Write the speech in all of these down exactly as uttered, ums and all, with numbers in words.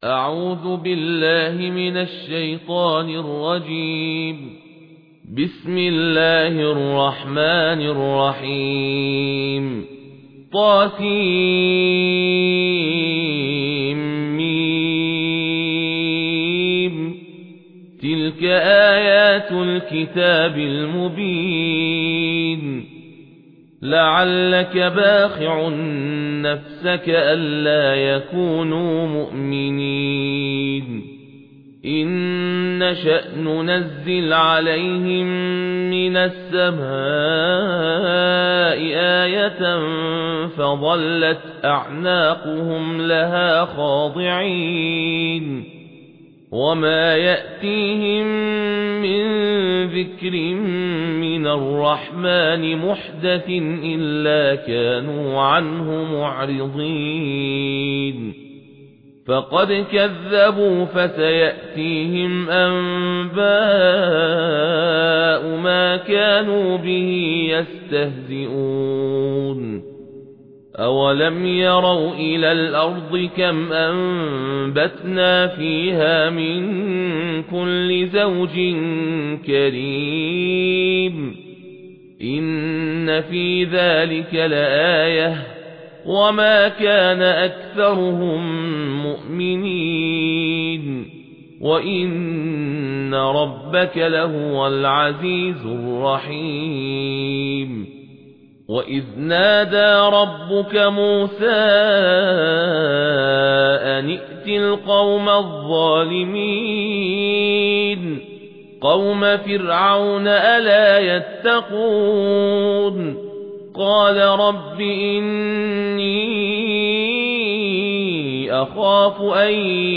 أعوذ بالله من الشيطان الرجيم. بسم الله الرحمن الرحيم. طاسيم. تلك آيات الكتاب المبين. لعلك باخع نفسك ألا يكونوا مؤمنين. إن نشأ ننزل عليهم من السماء آية فظلت أعناقهم لها خاضعين. وما يأتيهم من ذكر من الرحمن محدث إلا كانوا عنه معرضين. فقد كذبوا فسيأتيهم أنباء ما كانوا به يستهزئون. أولم يروا إلى الأرض كم أنبتنا فيها من كل زوج كريم. إن في ذلك لآية وما كان أكثرهم مؤمنين. وإن ربك لهو العزيز الرحيم. وإذ نادى ربك موسى أن ائت القوم الظالمين قوم فرعون ألا يتقون. قال رب إني أخاف أن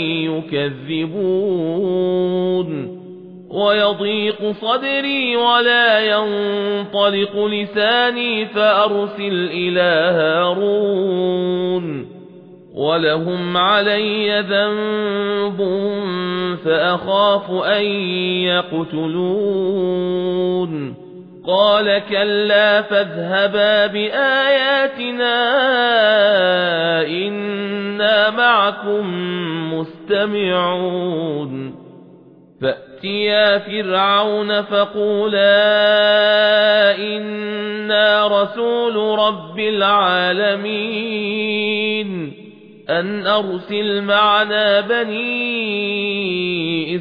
يكذبون ويضيق صدري ولا ينطلق لساني فأرسل إلى هارون ولهم علي ذنب فأخاف أن يقتلون. قال كلا فاذهبا بآياتنا إنا معكم مستمعون. فأتيا فرعون فقولا إنا رسول رب العالمين أن أرسل معنا بني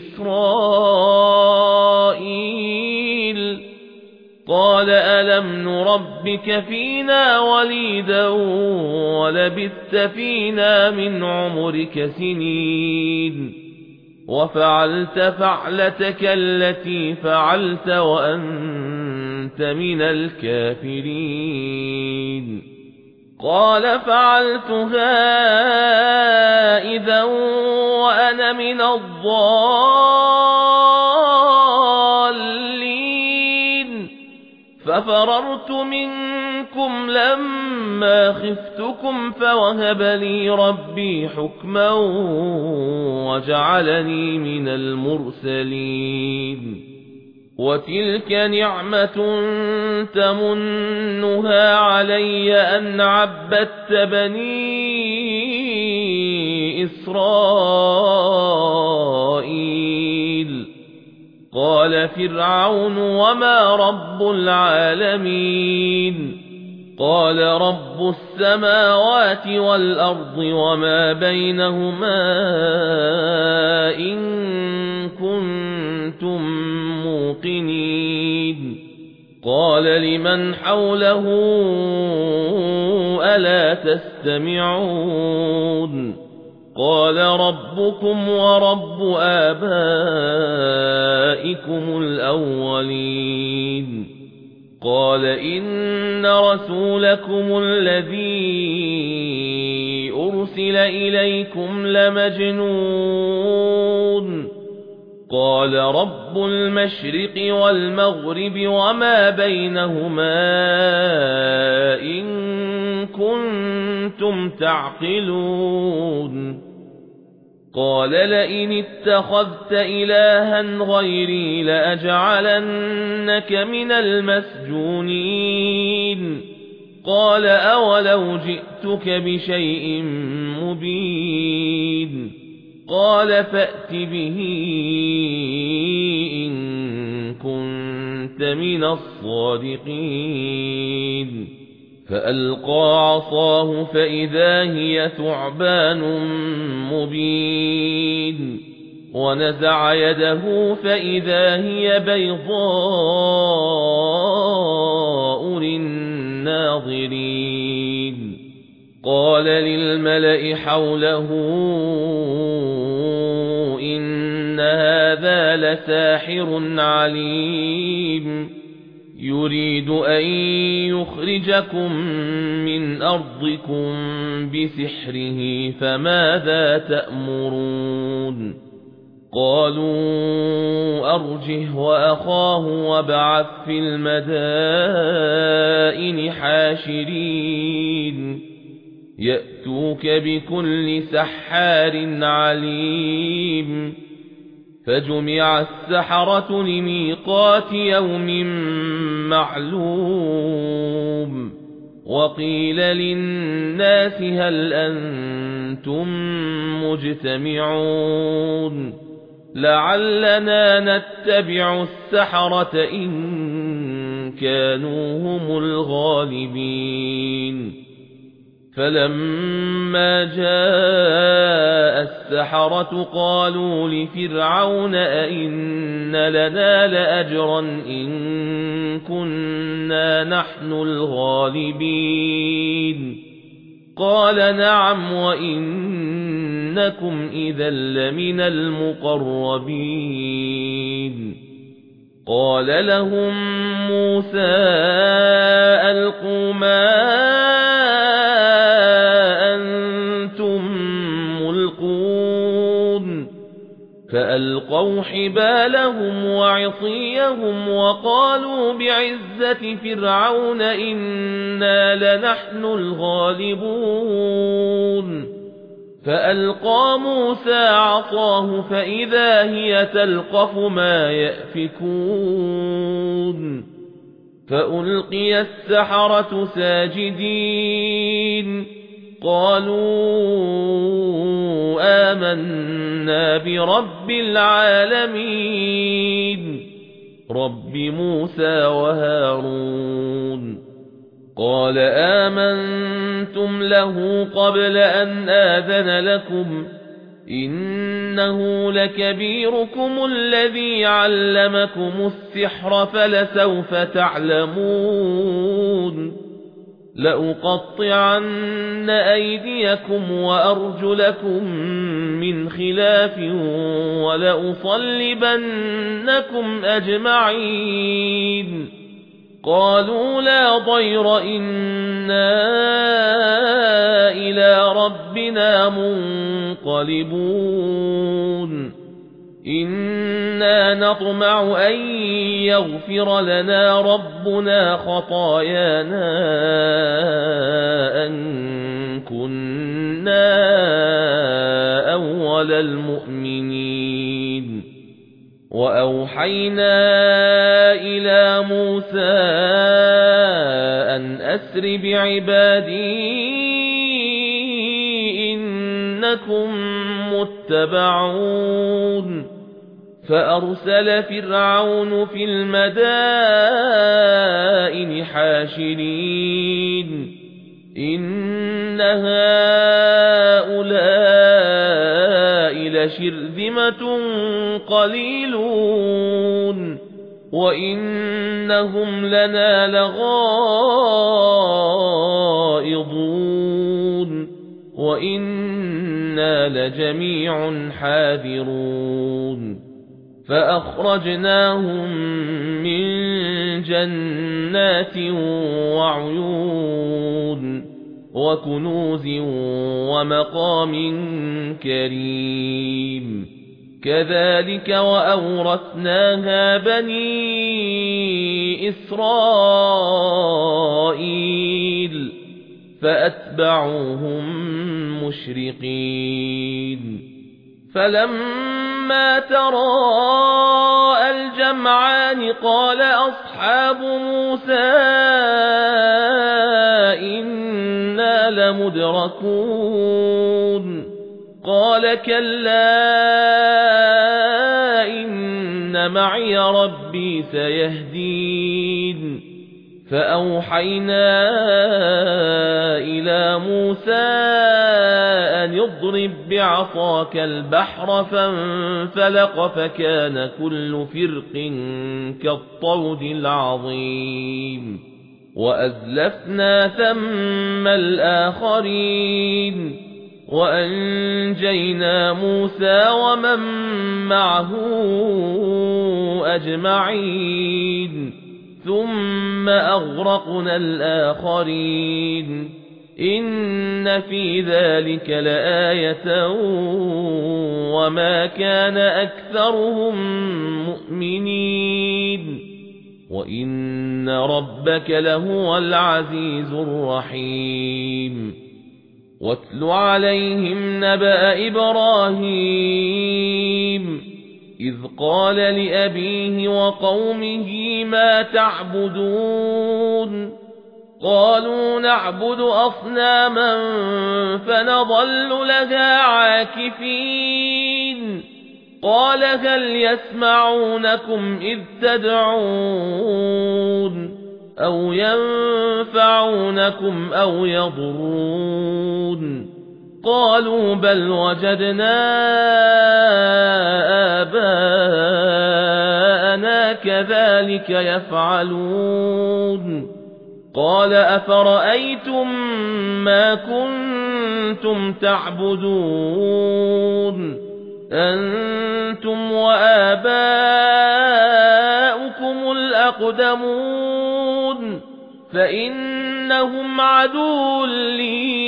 إسرائيل. قال ألم نربك فينا وليدا ولبثت فينا من عمرك سنين وفعلت فعلتك التي فعلت وأنت من الكافرين. قال فعلتها إذا وأنا من الضالين. ففررت منكم لما خفتكم فوهب لي ربي حكما وجعلني من المرسلين. وتلك نعمة تمنها علي أن عبدت بني إسرائيل. قال فرعون وما رب العالمين. قال رب السماوات والأرض وما بينهما إن كنتم موقنين. قال لمن حوله ألا تستمعون. قال ربكم ورب آبائكم الأولين. قال إن رسولكم الذي أرسل إليكم لمجنون. قال رب المشرق والمغرب وما بينهما إن كنتم تعقلون. قال لئن اتخذت إلها غيري لأجعلنك من المسجونين. قال أولو جئتك بشيء مبين. قال فأت به إن كنت من الصادقين فألقى عصاه فإذا هي ثعبان مبين ونزع يده فإذا هي بيضاء للناظرين قال للملأ حوله إن هذا لساحر عليم يريد أن يخرجكم من أرضكم بسحره فماذا تأمرون قالوا أرجه وأخاه وابعث في المدائن حاشرين يأتوك بكل سحار عليم فجمع السحرة لميقات يوم معلوم وقيل للناس هل أنتم مجتمعون لعلنا نتبع السحرة إن كانوا هم الغالبين فلما جاء السحرة قالوا لفرعون أئن لنا لأجرا إن كنا نحن الغالبين قال نعم وإنكم إذا لمن المقربين قال لهم موسى ألقوا ما فألقوا حبالهم وعصيهم وقالوا بعزة فرعون إنا لنحن الغالبون فألقى موسى عصاه فإذا هي تلقف ما يأفكون فألقي السحرة ساجدين قالوا آمنا برب العالمين رب موسى وهارون قال آمنتم له قبل أن آذن لكم إنه لكبيركم الذي علمكم السحر فلسوف تعلمون لأقطعن أيديكم وأرجلكم من خلاف ولأصلبنكم أجمعين قالوا لا ضير إنا إلى ربنا منقلبون إنا نطمع أن يغفر لنا ربنا خطايانا أن كنا أول المؤمنين وأوحينا إلى موسى أن أسر بعبادي إنكم متبعون فأرسل فرعون في المدائن حاشرين إن هؤلاء لشرذمة قليلون وإنهم لنا لغائظون وإنا لجميع حاذرون فأخرجناهم من جنات وعيون وكنوز ومقام كريم كذلك وأورثناها بني إسرائيل فأتبعوهم مشرقين فلما تراءى الجمعان قال أصحاب موسى إنا لمدركون قال كلا إن معي ربي سيهدين فأوحينا إلى موسى أن اضرب بعصاك البحر فانفلق فكان كل فرق كالطود العظيم وأزلفنا ثم الآخرين وأنجينا موسى ومن معه أجمعين ثم أغرقنا الآخرين إن في ذلك لآية وما كان أكثرهم مؤمنين وإن ربك لهو العزيز الرحيم واتل عليهم نبأ إبراهيم إذ قال لأبيه وقومه ما تعبدون قالوا نعبد أصناما فنظل لها عاكفين قال هل يسمعونكم إذ تدعون أو ينفعونكم أو يضرون قالوا بل وجدنا آباءنا كذلك يفعلون قال أفرأيتم ما كنتم تعبدون أنتم وآباؤكم الأقدمون فإنهم عدو لي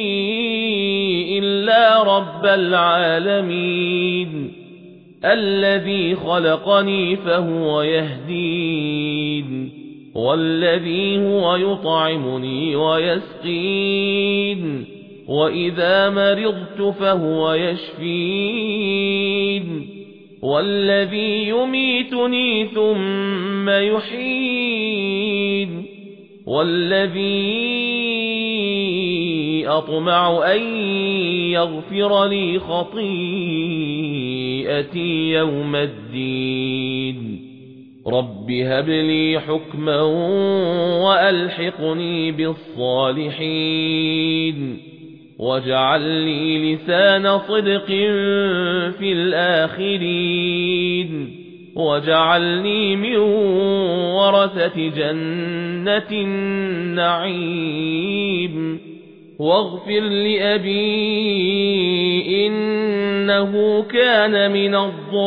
إلا رب العالمين الذي خلقني فهو يهدين والذي هو يطعمني ويسقين وإذا مرضت فهو يشفين والذي يميتني ثم يحيين والذي أطمع أن يغفر لي خطيئتي يوم الدين رب هب لي حكما وألحقني بالصالحين واجعل لي لسان صدق في الآخرين واجعلني من ورثة جنة النعيم واغفر لأبي إنه كان من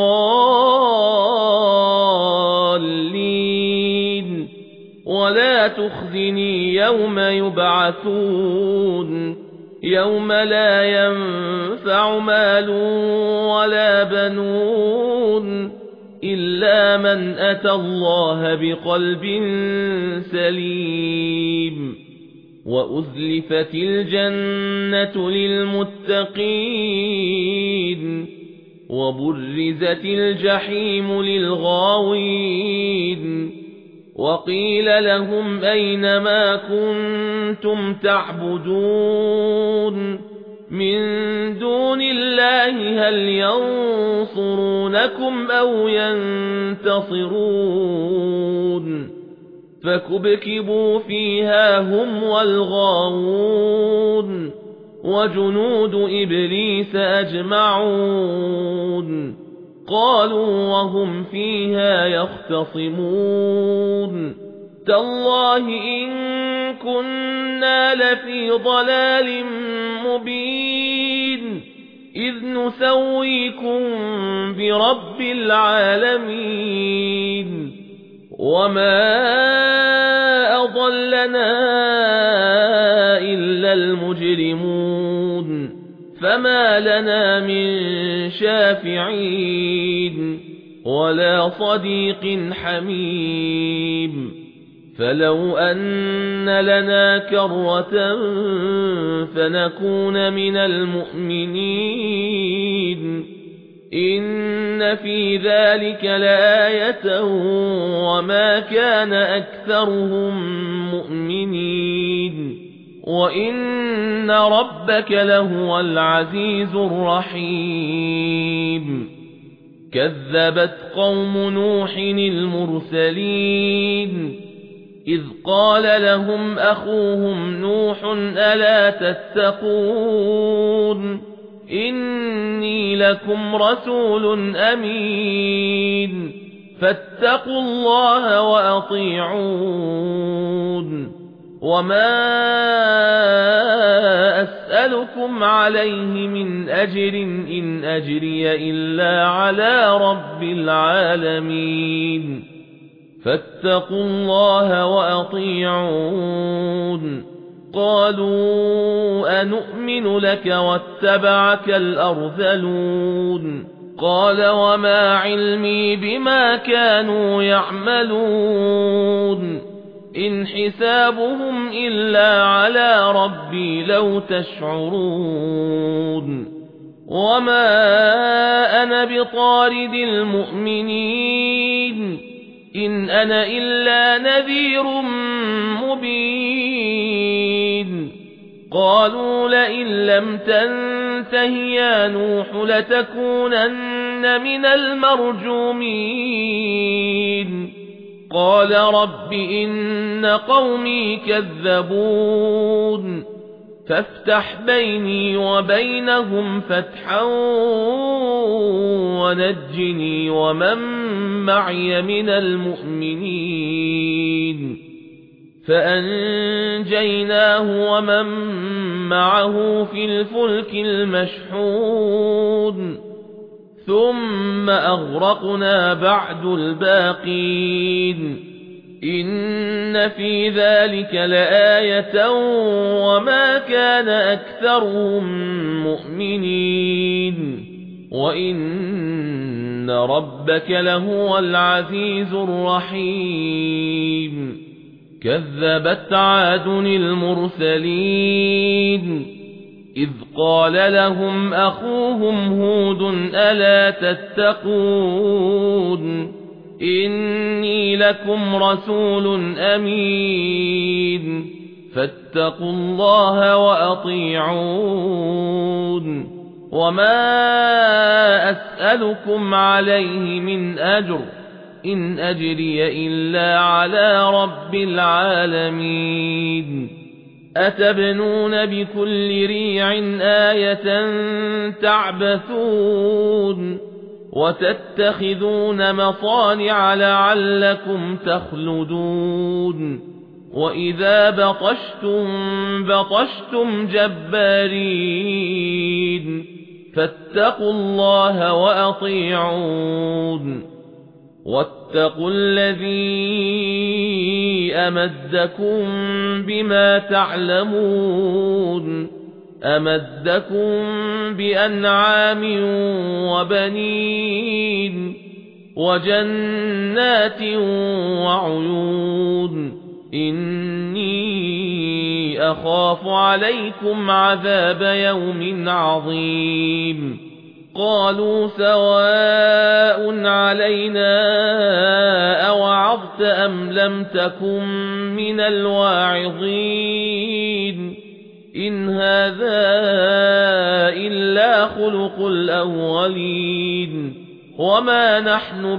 الضالين ولا تخزني يوم يبعثون يوم لا ينفع مال ولا بنون إلا من أتى الله بقلب سليم وأزلفت الجنة للمتقين وبرزت الجحيم للغاوين وقيل لهم أين ما كنتم تعبدون من دون الله هل ينصرونكم أو ينتصرون فكبكبوا فيها هم والغاوون وجنود إبليس أجمعون قالوا وهم فيها يختصمون تالله إن كنا لفي ضلال مبين إذ نسويكم برب العالمين وما أضلنا إلا المجرمون فما لنا من شافعين ولا صديق حميم فلو أن لنا كرة فنكون من المؤمنين إن في ذلك لآية وما كان أكثرهم مؤمنين وإن ربك لهو العزيز الرحيم كذبت قوم نوح المرسلين إذ قال لهم أخوهم نوح ألا تتقون إني لكم رسول أمين فاتقوا الله وأطيعون وما أسألكم عليه من أجر إن أجري إلا على رب العالمين فاتقوا الله وأطيعون قالوا أنؤمن لك واتبعك الأرذلون قال وما علمي بما كانوا يعملون إن حسابهم إلا على ربي لو تشعرون وما أنا بطارد المؤمنين إن أنا إلا نذير مبين قالوا لئن لم تنته يا نوح لتكونن من المرجومين قال رب إن قومي كذبون فافتح بيني وبينهم فتحا ونجني ومن معي من المؤمنين فأنجيناه ومن معه في الفلك المشحون ثم أغرقنا بعد الباقين إن في ذلك لآية وما كان أكثرهم مؤمنين وإن ربك لهو العزيز الرحيم كذبت عاد المرسلين إذ قال لهم أخوهم هود ألا تتقون إني لكم رسول أمين فاتقوا الله وأطيعون وما أسألكم عليه من أجر إن أجري إلا على رب العالمين أتبنون بكل ريع آية تعبثون وتتخذون مصانع لعلكم تخلدون وإذا بطشتم بطشتم جبارين فاتقوا الله وأطيعون واتقوا الذي أمدكم بما تعلمون أمدكم بأنعام وبنين وجنات وعيون إني أخاف عليكم عذاب يوم عظيم قالوا سواء علينا أوعظت أم لم تكن من الواعظين إن هذا إلا خلق الأولين وما نحن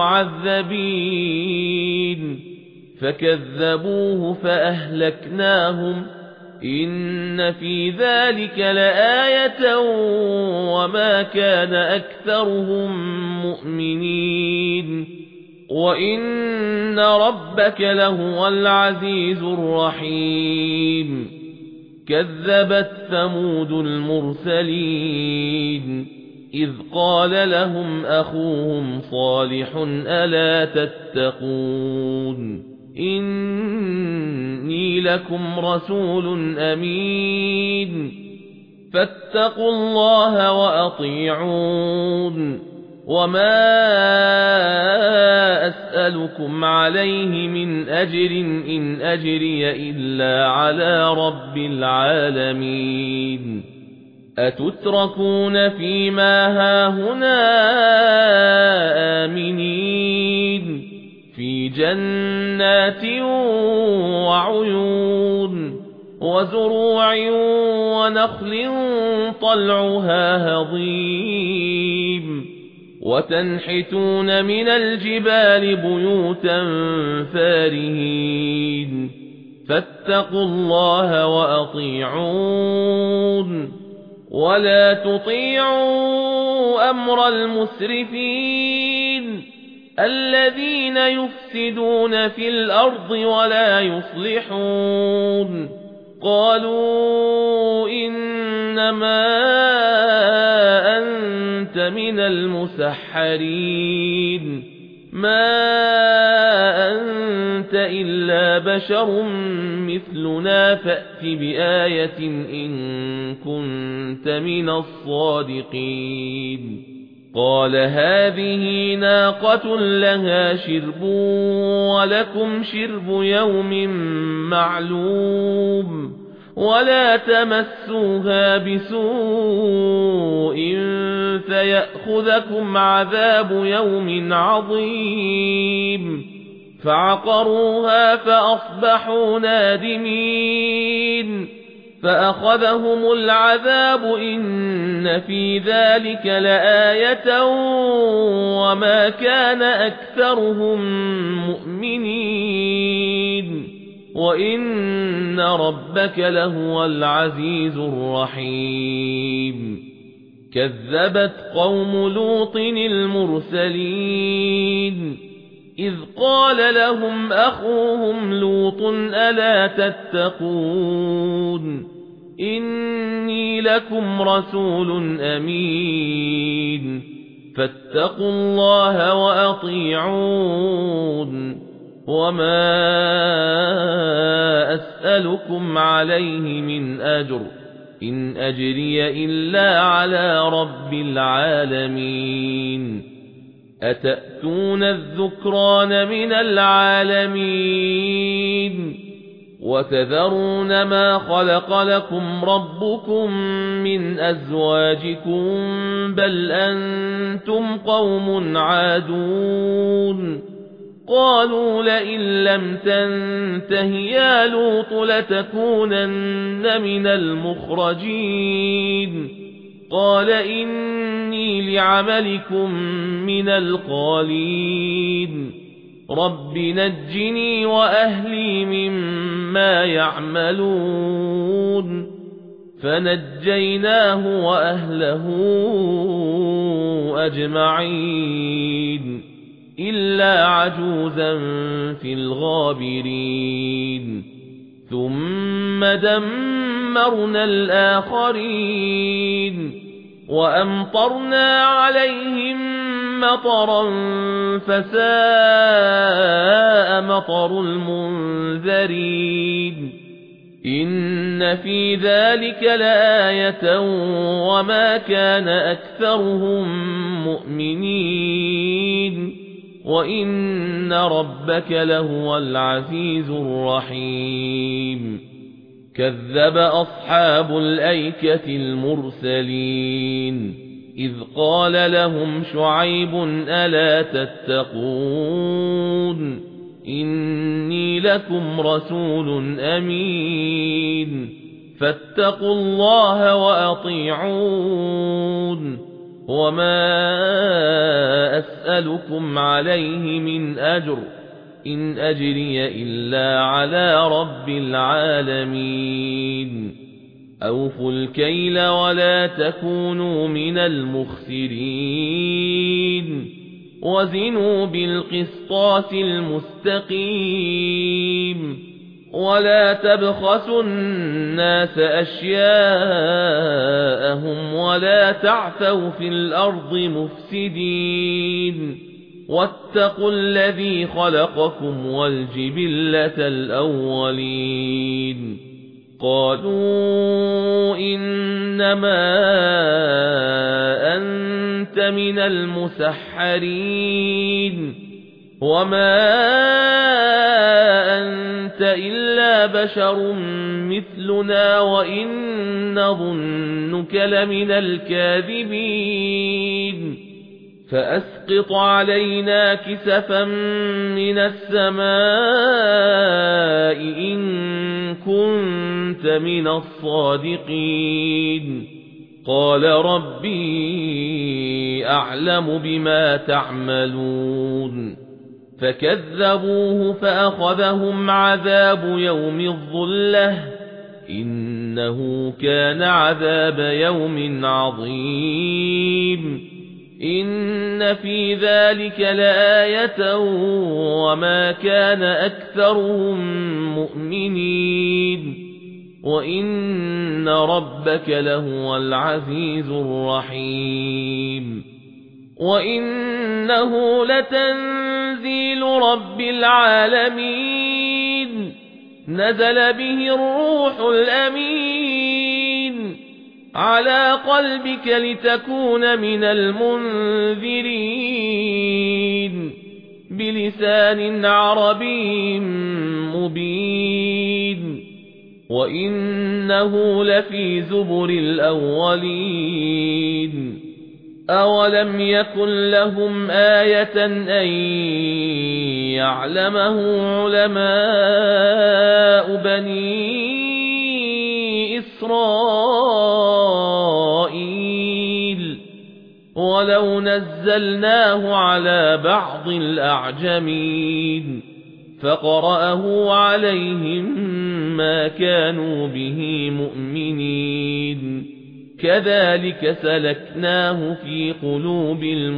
بمعذبين فكذبوه فأهلكناهم إن في ذلك لآية وما كان أكثرهم مؤمنين وإن ربك لهو العزيز الرحيم كذبت ثمود المرسلين إذ قال لهم أخوهم صالح ألا تتقون إني لكم رسول أمين فاتقوا الله وأطيعون وما أسألكم عليه من أجر إن أجري إلا على رب العالمين أتتركون فيما هاهنا آمنين في جنات وعيون وزروع ونخل طلعها هضيم وتنحتون من الجبال بيوتا فارهين فاتقوا الله وأطيعون ولا تطيعوا أمر المسرفين الذين يفسدون في الأرض ولا يصلحون قالوا إنما أنت من المسحرين ما أنت إلا بشر مثلنا فأت بآية إن كنت من الصادقين قال هذه ناقة لها شرب ولكم شرب يوم معلوم ولا تمسوها بسوء فيأخذكم عذاب يوم عظيم فعقروها فأصبحوا نادمين فأخذهم العذاب إن في ذلك لآية وما كان أكثرهم مؤمنين وإن ربك لهو العزيز الرحيم كذبت قوم لوط المرسلين إذ قال لهم أخوهم لوط ألا تتقون إني لكم رسول أمين فاتقوا الله وأطيعون وما أسألكم عليه من أجر إن أجري إلا على رب العالمين أتأتون الذكران من العالمين وتذرون ما خلق لكم ربكم من أزواجكم بل أنتم قوم عادون قالوا لئن لم تنته يا لوط لتكونن من المخرجين قال إني لعملكم من القالين رب نجني وأهلي مما يعملون فنجيناه وأهله أجمعين إلا عجوزا في الغابرين ثم دمرنا الآخرين وأمطرنا عليهم مطرا فساء مطر المنذرين إن في ذلك لآية وما كان أكثرهم مؤمنين وإن ربك لهو العزيز الرحيم كذب أصحاب الأيكة المرسلين إذ قال لهم شعيب ألا تتقون إني لكم رسول أمين فاتقوا الله وأطيعون وما أسألكم عليه من أجر إن أجري إلا على رب العالمين أوفوا الكيل ولا تكونوا من المخسرين وزنوا بالقسطاس المستقيم ولا تبخسوا الناس أشياءهم ولا تعثوا في الأرض مفسدين واتقوا الذي خلقكم والجبلة الأولين قالوا إنما أنت من المسحرين وما أنت إلا بشر مثلنا وإن نظنك لمن الكاذبين فأسقط علينا كسفا من السماء إن كنت من الصادقين قال ربي أعلم بما تعملون فكذبوه فأخذهم عذاب يوم الظلة إنه كان عذاب يوم عظيم إن في ذلك لآية وما كان أكثرهم مؤمنين وإن ربك لهو العزيز الرحيم وإنه لتنزيل رب العالمين نزل به الروح الأمين على قلبك لتكون من المنذرين بلسان عربي مبين وإنه لفي زبر الأولين أولم يكن لهم آية أن يعلمه علماء بني إسرائيل ولو نزلناه على بعض الأعجمين فقرأه عليهم ما كانوا به مؤمنين كذلك سلكناه في قلوب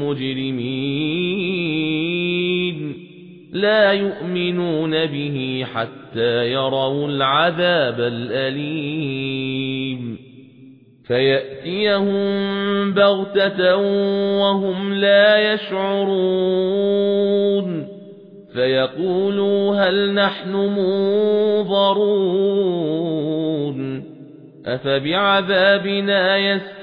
المجرمين لا يؤمنون به حتى يروا العذاب الأليم فيأتيهم بغتة وهم لا يشعرون فيقولوا هل نحن منظرون أفبعذابنا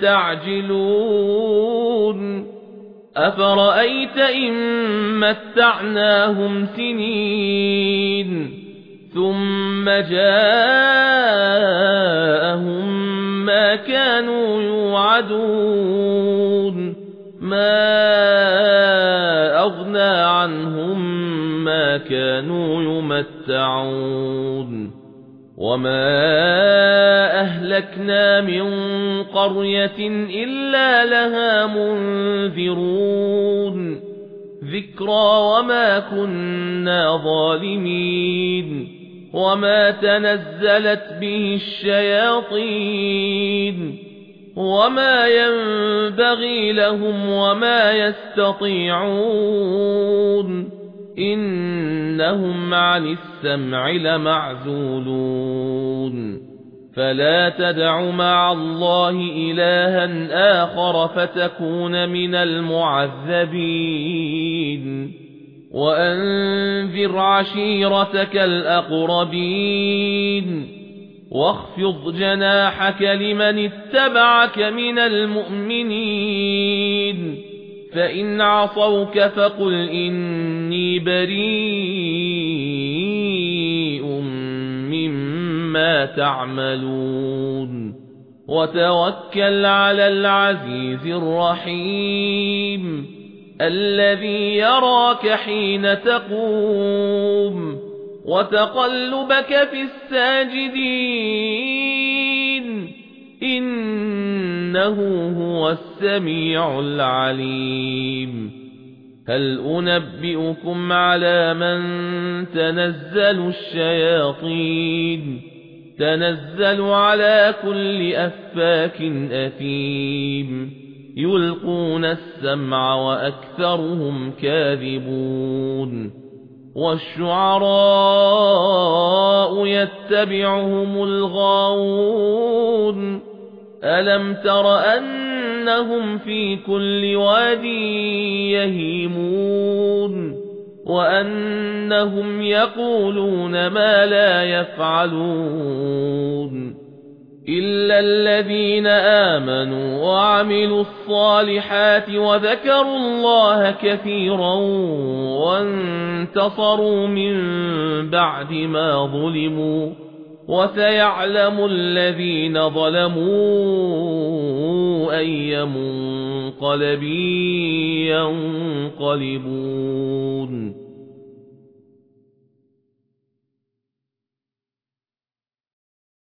يستعجلون أفرأيت إن متعناهم سنين ثم جاءهم ما كانوا يوعدون ما أغنى عنهم ما كانوا يمتعون وما أهلكنا من قرية إلا لها منذرون ذكرى وما كنا ظالمين وما تنزلت به الشياطين وما ينبغي لهم وما يستطيعون إنهم عن السمع لمعزولون فلا تدع مع الله إلها آخر فتكون من المعذبين وأنذر عشيرتك الأقربين واخفض جناحك لمن اتبعك من المؤمنين فإن عصوك فقل إني بريء مما تعملون وتوكل على العزيز الرحيم الذي يراك حين تقوم وتقلبك في الساجدين إنه هو السميع العليم هل أنبئكم على من تنزل الشياطين تنزل على كل أفاك أثيم يلقون السمع وأكثرهم كاذبون والشعراء يتبعهم الغاوون ألم تر أنهم في كل واد يهيمون وأنهم يقولون ما لا يفعلون إلا الذين آمنوا وعملوا الصالحات وذكروا الله كثيرا وانتصروا من بعد ما ظلموا وسيعلم الذين ظلموا أي منقلب ينقلبون